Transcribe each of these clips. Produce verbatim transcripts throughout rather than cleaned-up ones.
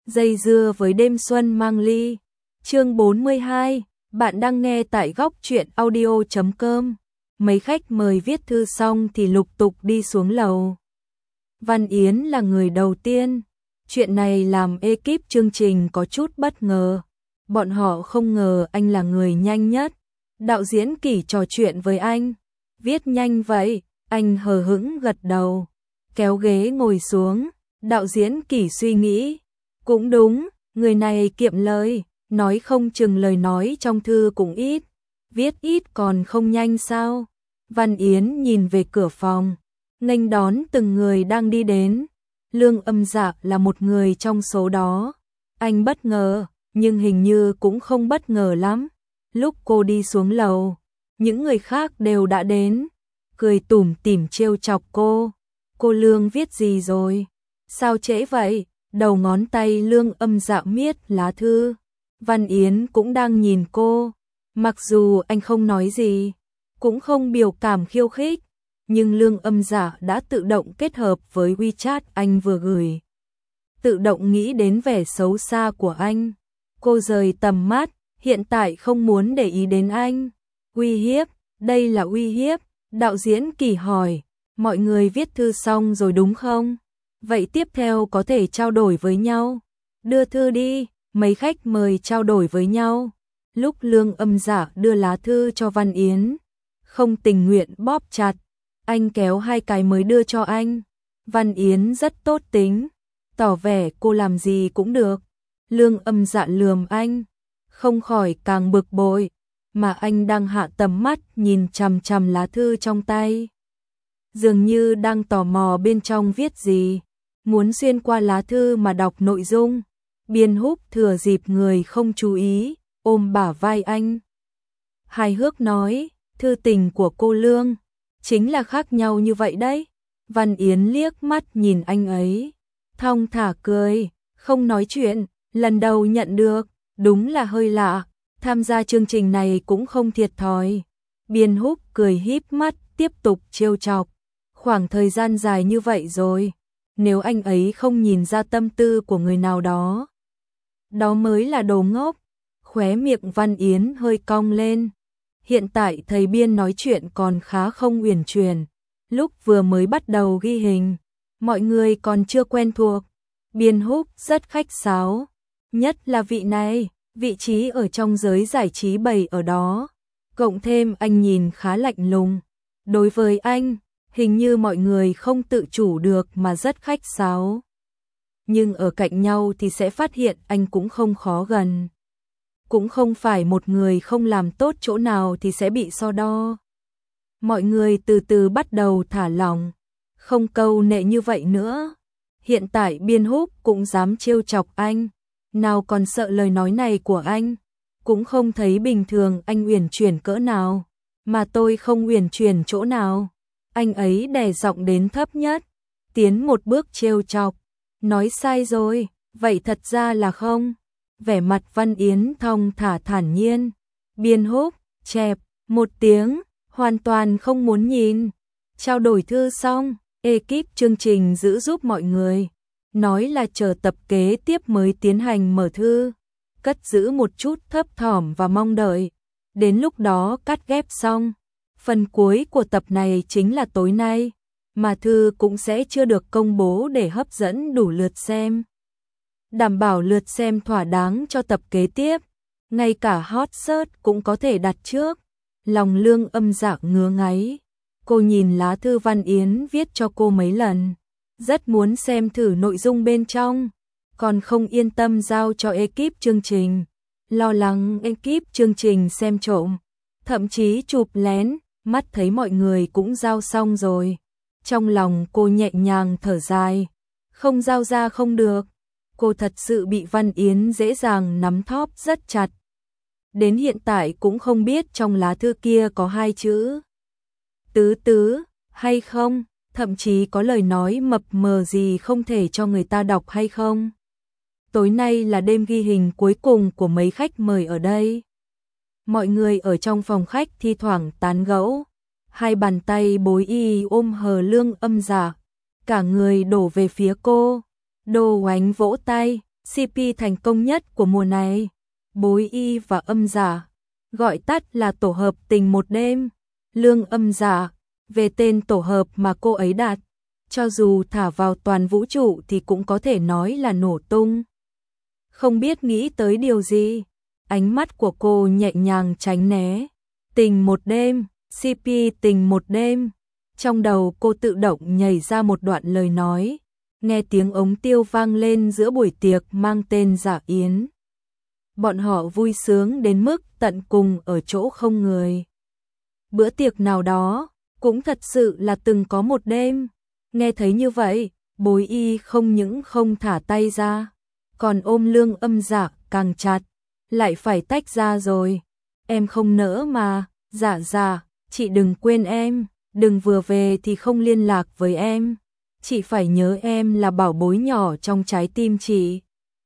dây dưa với đêm xuân mang ly. Chương bốn mươi hai, bạn đang nghe tại góc truyện audio chấm com. Mấy khách mời viết thư xong thì lục tục đi xuống lầu. Văn Yến là người đầu tiên. Chuyện này làm ekip chương trình có chút bất ngờ. Bọn họ không ngờ anh là người nhanh nhất. Đạo diễn Kỷ trò chuyện với anh. Viết nhanh vậy, anh hờ hững gật đầu. Kéo ghế ngồi xuống, đạo diễn Kỷ suy nghĩ. Cũng đúng, người này kiệm lời, nói không chừng lời nói trong thư cũng ít. Viết ít còn không nhanh sao? Văn Yến nhìn về cửa phòng, nghênh đón từng người đang đi đến. Lương Âm Dạ là một người trong số đó. Anh bất ngờ, nhưng hình như cũng không bất ngờ lắm. Lúc cô đi xuống lầu, những người khác đều đã đến, cười tủm tỉm trêu chọc cô. Cô Lương viết gì rồi? Sao trễ vậy? Đầu ngón tay Lương Âm Dạ miết lá thư. Văn Yến cũng đang nhìn cô. Mặc dù anh không nói gì, cũng không biểu cảm khiêu khích, nhưng Lương Âm Dạ đã tự động kết hợp với WeChat anh vừa gửi. Tự động nghĩ đến vẻ xấu xa của anh. Cô rời tầm mắt, hiện tại không muốn để ý đến anh. Uy hiếp, đây là uy hiếp. Đạo diễn Kỷ hỏi, mọi người viết thư xong rồi đúng không? Vậy tiếp theo có thể trao đổi với nhau. Đưa thư đi, mấy khách mời trao đổi với nhau. Lúc Lương Âm Dạ đưa lá thư cho Văn Yến, không tình nguyện bóp chặt. Anh kéo hai cái mới đưa cho anh. Văn Yến rất tốt tính, tỏ vẻ cô làm gì cũng được. Lương Âm Dạ lườm anh, không khỏi càng bực bội, mà anh đang hạ tầm mắt nhìn chằm chằm lá thư trong tay. Dường như đang tò mò bên trong viết gì, muốn xuyên qua lá thư mà đọc nội dung. Biên Húc thừa dịp người không chú ý, ôm bả vai anh. Hài hước nói, thư tình của cô Lương, chính là khác nhau như vậy đấy. Văn Yến liếc mắt nhìn anh ấy, thong thả cười, không nói chuyện, lần đầu nhận được, đúng là hơi lạ, tham gia chương trình này cũng không thiệt thòi. Biên Húc cười híp mắt, tiếp tục trêu chọc, khoảng thời gian dài như vậy rồi, nếu anh ấy không nhìn ra tâm tư của người nào đó, đó mới là đồ ngốc. Khóe miệng Văn Yến hơi cong lên. Hiện tại thầy Biên nói chuyện còn khá không uyển chuyển. Lúc vừa mới bắt đầu ghi hình, mọi người còn chưa quen thuộc. Biên Húc rất khách sáo, nhất là vị này, vị trí ở trong giới giải trí bày ở đó. Cộng thêm anh nhìn khá lạnh lùng. Đối với anh, hình như mọi người không tự chủ được mà rất khách sáo. Nhưng ở cạnh nhau thì sẽ phát hiện anh cũng không khó gần. Cũng không phải một người không làm tốt chỗ nào thì sẽ bị so đo. Mọi người từ từ bắt đầu thả lỏng, không câu nệ như vậy nữa. Hiện tại Biên Húc cũng dám trêu chọc anh, nào còn sợ lời nói này của anh. Cũng không thấy bình thường anh uyển chuyển cỡ nào, mà tôi không uyển chuyển chỗ nào. Anh ấy đè giọng đến thấp nhất, tiến một bước trêu chọc. Nói sai rồi, vậy thật ra là không. Vẻ mặt Văn Yến thong thả thản nhiên. Biên Húc, chẹp, một tiếng, hoàn toàn không muốn nhìn. Trao đổi thư xong, ekip chương trình giữ giúp mọi người. Nói là chờ tập kế tiếp mới tiến hành mở thư. Cất giữ một chút thấp thỏm và mong đợi. Đến lúc đó cắt ghép xong. Phần cuối của tập này chính là tối nay. Mà thư cũng sẽ chưa được công bố để hấp dẫn đủ lượt xem. Đảm bảo lượt xem thỏa đáng cho tập kế tiếp. Ngay cả hot search cũng có thể đặt trước. Lòng Lương Âm Dạ ngứa ngáy. Cô nhìn lá thư Văn Yến viết cho cô mấy lần. Rất muốn xem thử nội dung bên trong. Còn không yên tâm giao cho ekip chương trình. Lo lắng ekip chương trình xem trộm. Thậm chí chụp lén. Mắt thấy mọi người cũng giao xong rồi. Trong lòng cô nhẹ nhàng thở dài. Không giao ra không được. Cô thật sự bị Văn Yến dễ dàng nắm thóp rất chặt. Đến hiện tại cũng không biết trong lá thư kia có hai chữ tứ tứ hay không, thậm chí có lời nói mập mờ gì không thể cho người ta đọc hay không. Tối nay là đêm ghi hình cuối cùng của mấy khách mời ở đây. Mọi người ở trong phòng khách thi thoảng tán gẫu. Hai bàn tay bối y ôm hờ Lương Âm Dạ. Cả người đổ về phía cô. Đô Oánh vỗ tay, xê pê thành công nhất của mùa này. Bối Y và Âm Giả, gọi tắt là tổ hợp tình một đêm. Lương Âm Giả, về tên tổ hợp mà cô ấy đặt, cho dù thả vào toàn vũ trụ thì cũng có thể nói là nổ tung. Không biết nghĩ tới điều gì, ánh mắt của cô nhẹ nhàng tránh né. Tình một đêm, xê pê tình một đêm. Trong đầu cô tự động nhảy ra một đoạn lời nói, nghe tiếng ống tiêu vang lên giữa buổi tiệc mang tên Dạ Yến. Bọn họ vui sướng đến mức tận cùng ở chỗ không người. Bữa tiệc nào đó, cũng thật sự là từng có một đêm. Nghe thấy như vậy, Bối Y không những không thả tay ra, còn ôm Lương Âm Dạ càng chặt. Lại phải tách ra rồi. Em không nỡ mà, Dạ dạ, chị đừng quên em, đừng vừa về thì không liên lạc với em. Chị phải nhớ em là bảo bối nhỏ trong trái tim chị.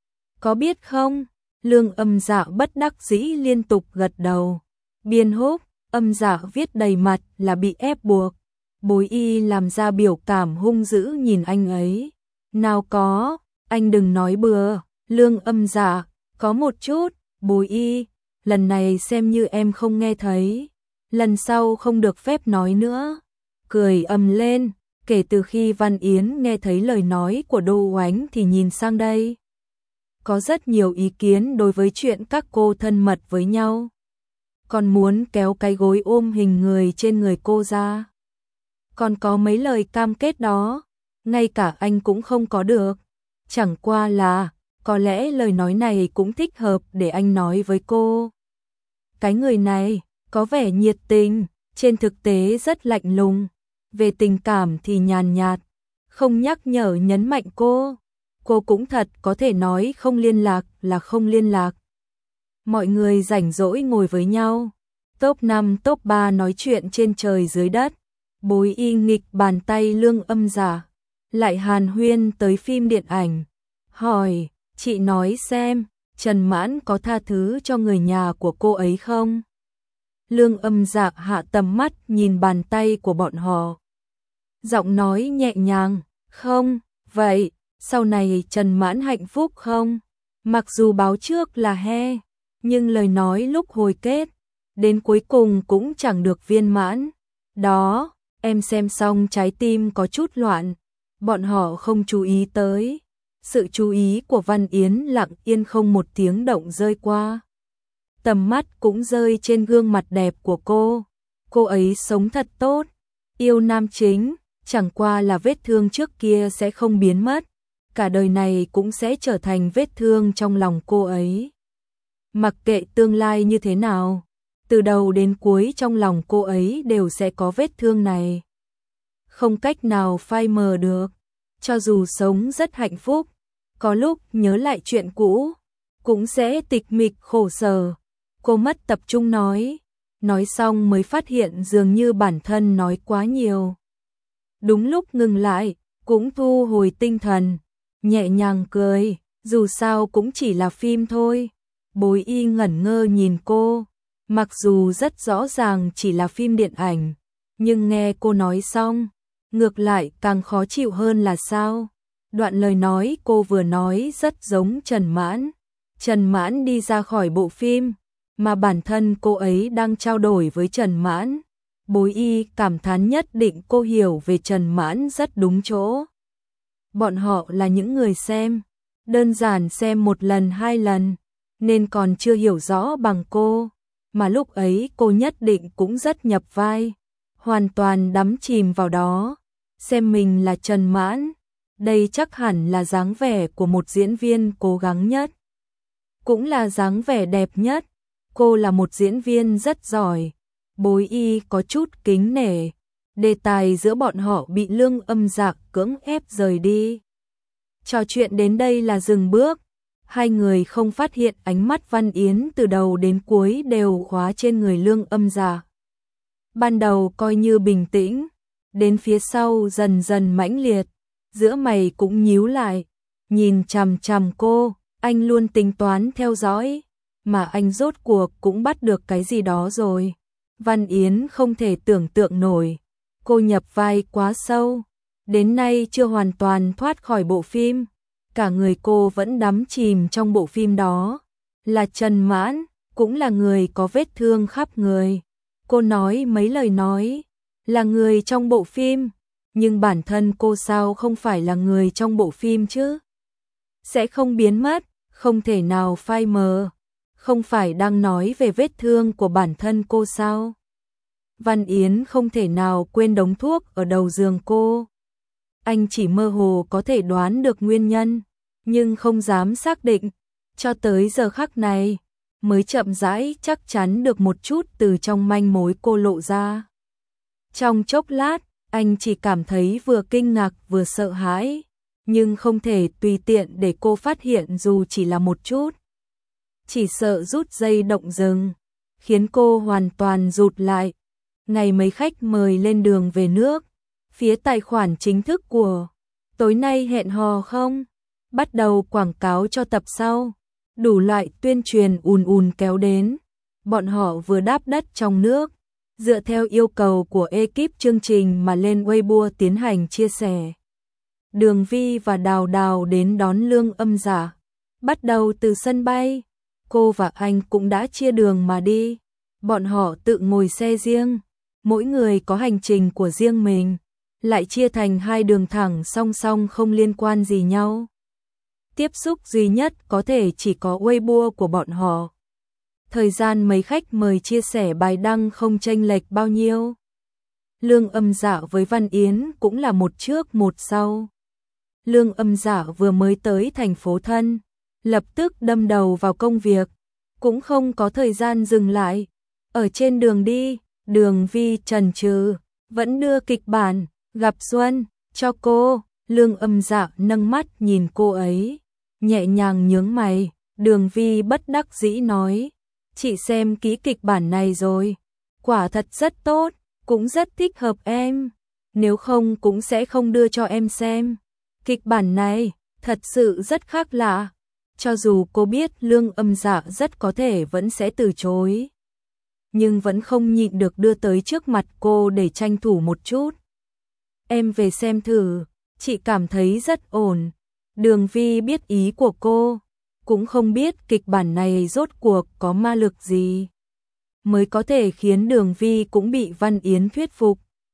Có biết không? Lương Âm Dạ bất đắc dĩ liên tục gật đầu. Biên húc, Âm Dạ viết đầy mặt là bị ép buộc. Bối Y làm ra biểu cảm hung dữ nhìn anh ấy. Nào có, anh đừng nói bừa. Lương Âm Dạ, có một chút. Bối Y, lần này xem như em không nghe thấy. Lần sau không được phép nói nữa. Cười ầm lên, kể từ khi Văn Yến nghe thấy lời nói của Đô Oánh thì nhìn sang đây. Có rất nhiều ý kiến đối với chuyện các cô thân mật với nhau. Còn muốn kéo cái gối ôm hình người trên người cô ra. Còn có mấy lời cam kết đó, ngay cả anh cũng không có được. Chẳng qua là, có lẽ lời nói này cũng thích hợp để anh nói với cô. Cái người này, có vẻ nhiệt tình, trên thực tế rất lạnh lùng. Về tình cảm thì nhàn nhạt, không nhắc nhở nhấn mạnh cô. Cô cũng thật có thể nói không liên lạc là không liên lạc. Mọi người rảnh rỗi ngồi với nhau. Top năm top ba nói chuyện trên trời dưới đất. Bối Y nghịch bàn tay Lương Âm Giả. Lại hàn huyên tới phim điện ảnh. Hỏi, chị nói xem, Trần Mãn có tha thứ cho người nhà của cô ấy không? Lương Âm Dạ hạ tầm mắt nhìn bàn tay của bọn họ. Giọng nói nhẹ nhàng, không, vậy, sau này Trần Mãn hạnh phúc không? Mặc dù báo trước là he, nhưng lời nói lúc hồi kết, đến cuối cùng cũng chẳng được viên mãn. Đó, em xem xong trái tim có chút loạn, bọn họ không chú ý tới. Sự chú ý của Văn Yến lặng yên không một tiếng động rơi qua. Tầm mắt cũng rơi trên gương mặt đẹp của cô. Cô ấy sống thật tốt, yêu nam chính, chẳng qua là vết thương trước kia sẽ không biến mất. Cả đời này cũng sẽ trở thành vết thương trong lòng cô ấy. Mặc kệ tương lai như thế nào, từ đầu đến cuối trong lòng cô ấy đều sẽ có vết thương này. Không cách nào phai mờ được, cho dù sống rất hạnh phúc, có lúc nhớ lại chuyện cũ, cũng sẽ tịch mịch khổ sở. Cô mất tập trung nói, nói xong mới phát hiện dường như bản thân nói quá nhiều. Đúng lúc ngừng lại, cũng thu hồi tinh thần, nhẹ nhàng cười, dù sao cũng chỉ là phim thôi. Bối Y ngẩn ngơ nhìn cô, mặc dù rất rõ ràng chỉ là phim điện ảnh, nhưng nghe cô nói xong, ngược lại càng khó chịu hơn là sao? Đoạn lời nói cô vừa nói rất giống Trần Mãn. Trần Mãn đi ra khỏi bộ phim, mà bản thân cô ấy đang trao đổi với Trần Mãn. Bối Y cảm thán nhất định cô hiểu về Trần Mãn rất đúng chỗ. Bọn họ là những người xem, đơn giản xem một lần hai lần, nên còn chưa hiểu rõ bằng cô. Mà lúc ấy cô nhất định cũng rất nhập vai, hoàn toàn đắm chìm vào đó, xem mình là Trần Mãn. Đây chắc hẳn là dáng vẻ của một diễn viên cố gắng nhất, cũng là dáng vẻ đẹp nhất. Cô là một diễn viên rất giỏi. Bối Y có chút kính nể. Đề tài giữa bọn họ bị Lương Âm Dạ cưỡng ép rời đi. Trò chuyện đến đây là dừng bước. Hai người không phát hiện ánh mắt Văn Yến từ đầu đến cuối đều khóa trên người Lương Âm Dạ. Ban đầu coi như bình tĩnh, đến phía sau dần dần mãnh liệt, giữa mày cũng nhíu lại, nhìn chằm chằm cô. Anh luôn tính toán theo dõi, mà anh rốt cuộc cũng bắt được cái gì đó rồi. Văn Yến không thể tưởng tượng nổi, cô nhập vai quá sâu, đến nay chưa hoàn toàn thoát khỏi bộ phim, cả người cô vẫn đắm chìm trong bộ phim đó. Là Trần Mãn, cũng là người có vết thương khắp người. Cô nói mấy lời nói, là người trong bộ phim, nhưng bản thân cô sao không phải là người trong bộ phim chứ? Sẽ không biến mất, không thể nào phai mờ. Không phải đang nói về vết thương của bản thân cô sao? Văn Yến không thể nào quên đống thuốc ở đầu giường cô. Anh chỉ mơ hồ có thể đoán được nguyên nhân, nhưng không dám xác định. Cho tới giờ khắc này, mới chậm rãi chắc chắn được một chút từ trong manh mối cô lộ ra. Trong chốc lát, anh chỉ cảm thấy vừa kinh ngạc vừa sợ hãi, nhưng không thể tùy tiện để cô phát hiện dù chỉ là một chút. Chỉ sợ rút dây động rừng, khiến cô hoàn toàn rụt lại. Ngày mấy khách mời lên đường về nước, phía tài khoản chính thức của tối nay hẹn hò không? Bắt đầu quảng cáo cho tập sau. Đủ loại tuyên truyền ùn ùn kéo đến. Bọn họ vừa đáp đất trong nước, dựa theo yêu cầu của ekip chương trình mà lên Weibo tiến hành chia sẻ. Đường Vi và Đào Đào đến đón Lương Âm Dạ. Bắt đầu từ sân bay, cô và anh cũng đã chia đường mà đi. Bọn họ tự ngồi xe riêng, mỗi người có hành trình của riêng mình, lại chia thành hai đường thẳng song song không liên quan gì nhau. Tiếp xúc duy nhất có thể chỉ có Weibo của bọn họ. Thời gian mấy khách mời chia sẻ bài đăng không chênh lệch bao nhiêu. Lương Âm Dạ với Văn Yến cũng là một trước một sau. Lương Âm Dạ vừa mới tới thành phố thân, lập tức đâm đầu vào công việc, cũng không có thời gian dừng lại. Ở trên đường đi, Đường Vi chần chừ, vẫn đưa kịch bản, gặp Xuân, cho cô. Lương Âm Dạ nâng mắt nhìn cô ấy, nhẹ nhàng nhướng mày. Đường Vi bất đắc dĩ nói, chị xem kỹ kịch bản này rồi, quả thật rất tốt, cũng rất thích hợp em, nếu không cũng sẽ không đưa cho em xem. Kịch bản này thật sự rất khác lạ. Cho dù cô biết Lương Âm Dạ rất có thể vẫn sẽ từ chối, nhưng vẫn không nhịn được đưa tới trước mặt cô để tranh thủ một chút. Em về xem thử, chị cảm thấy rất ổn. Đường Vi biết ý của cô, cũng không biết kịch bản này rốt cuộc có ma lực gì mới có thể khiến Đường Vi cũng bị Văn Yến thuyết phục.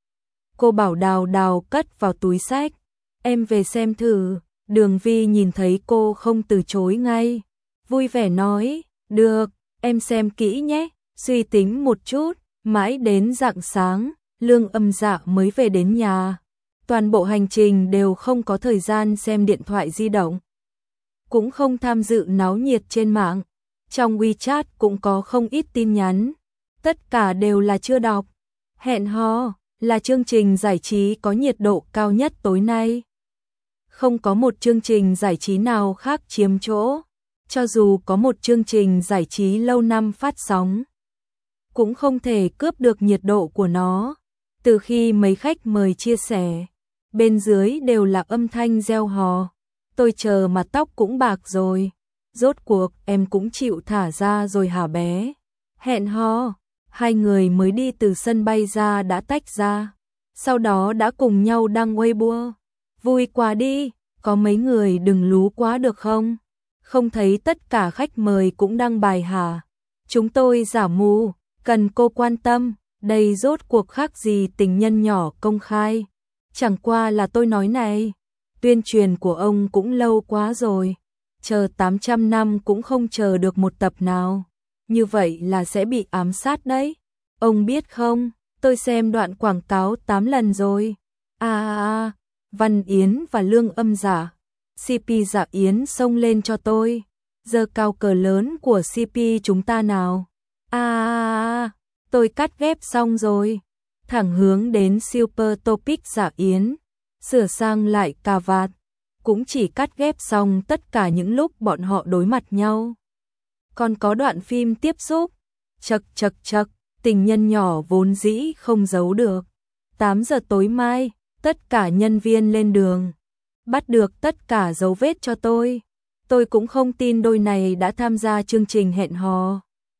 Cô bảo Đào Đào cất vào túi sách, em về xem thử. Đường Vi nhìn thấy cô không từ chối ngay, vui vẻ nói, được, em xem kỹ nhé. Suy tính một chút, mãi đến rạng sáng, Lương Âm Dạ mới về đến nhà. Toàn bộ hành trình đều không có thời gian xem điện thoại di động, cũng không tham dự náo nhiệt trên mạng. Trong WeChat cũng có không ít tin nhắn, tất cả đều là chưa đọc. Hẹn hò là chương trình giải trí có nhiệt độ cao nhất tối nay. Không có một chương trình giải trí nào khác chiếm chỗ, cho dù có một chương trình giải trí lâu năm phát sóng, cũng không thể cướp được nhiệt độ của nó. Từ khi mấy khách mời chia sẻ, bên dưới đều là âm thanh reo hò. Tôi chờ mà tóc cũng bạc rồi. Rốt cuộc em cũng chịu thả ra rồi hả bé? Hẹn hò, hai người mới đi từ sân bay ra đã tách ra, sau đó đã cùng nhau đăng Weibo. Vui quá đi, có mấy người đừng lú quá được không? Không thấy tất cả khách mời cũng đăng bài hả? Chúng tôi giả mù, cần cô quan tâm, đây rốt cuộc khác gì tình nhân nhỏ công khai. Chẳng qua là tôi nói này, tuyên truyền của ông cũng lâu quá rồi, chờ tám trăm năm cũng không chờ được một tập nào. Như vậy là sẽ bị ám sát đấy. Ông biết không, tôi xem đoạn quảng cáo tám lần rồi. À, à, à, Văn Yến và Lương Âm Dạ, xê pê Dạ Yến xông lên cho tôi. Giờ cao cờ lớn của xê pê chúng ta nào. À, à, à, tôi cắt ghép xong rồi. Thẳng hướng đến Super Topic Dạ Yến, sửa sang lại cà vạt, cũng chỉ cắt ghép xong tất cả những lúc bọn họ đối mặt nhau. Còn có đoạn phim tiếp xúc, chật chật chật, tình nhân nhỏ vốn dĩ không giấu được. tám giờ tối mai, tất cả nhân viên lên đường, bắt được tất cả dấu vết cho tôi. Tôi cũng không tin đôi này đã tham gia chương trình hẹn hò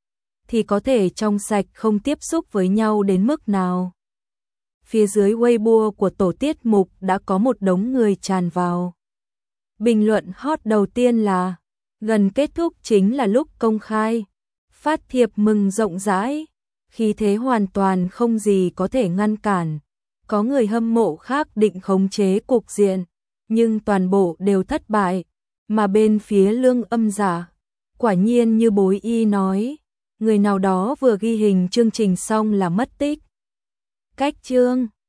thì có thể trong sạch không tiếp xúc với nhau đến mức nào. Phía dưới Weibo của tổ tiết mục đã có một đống người tràn vào. Bình luận hot đầu tiên là gần kết thúc chính là lúc công khai phát thiệp mừng rộng rãi, khí thế hoàn toàn không gì có thể ngăn cản. Có người hâm mộ khác định khống chế cục diện, nhưng toàn bộ đều thất bại, mà bên phía Lương Âm Giả, quả nhiên như bối y nói, người nào đó vừa ghi hình chương trình xong là mất tích. Cách chương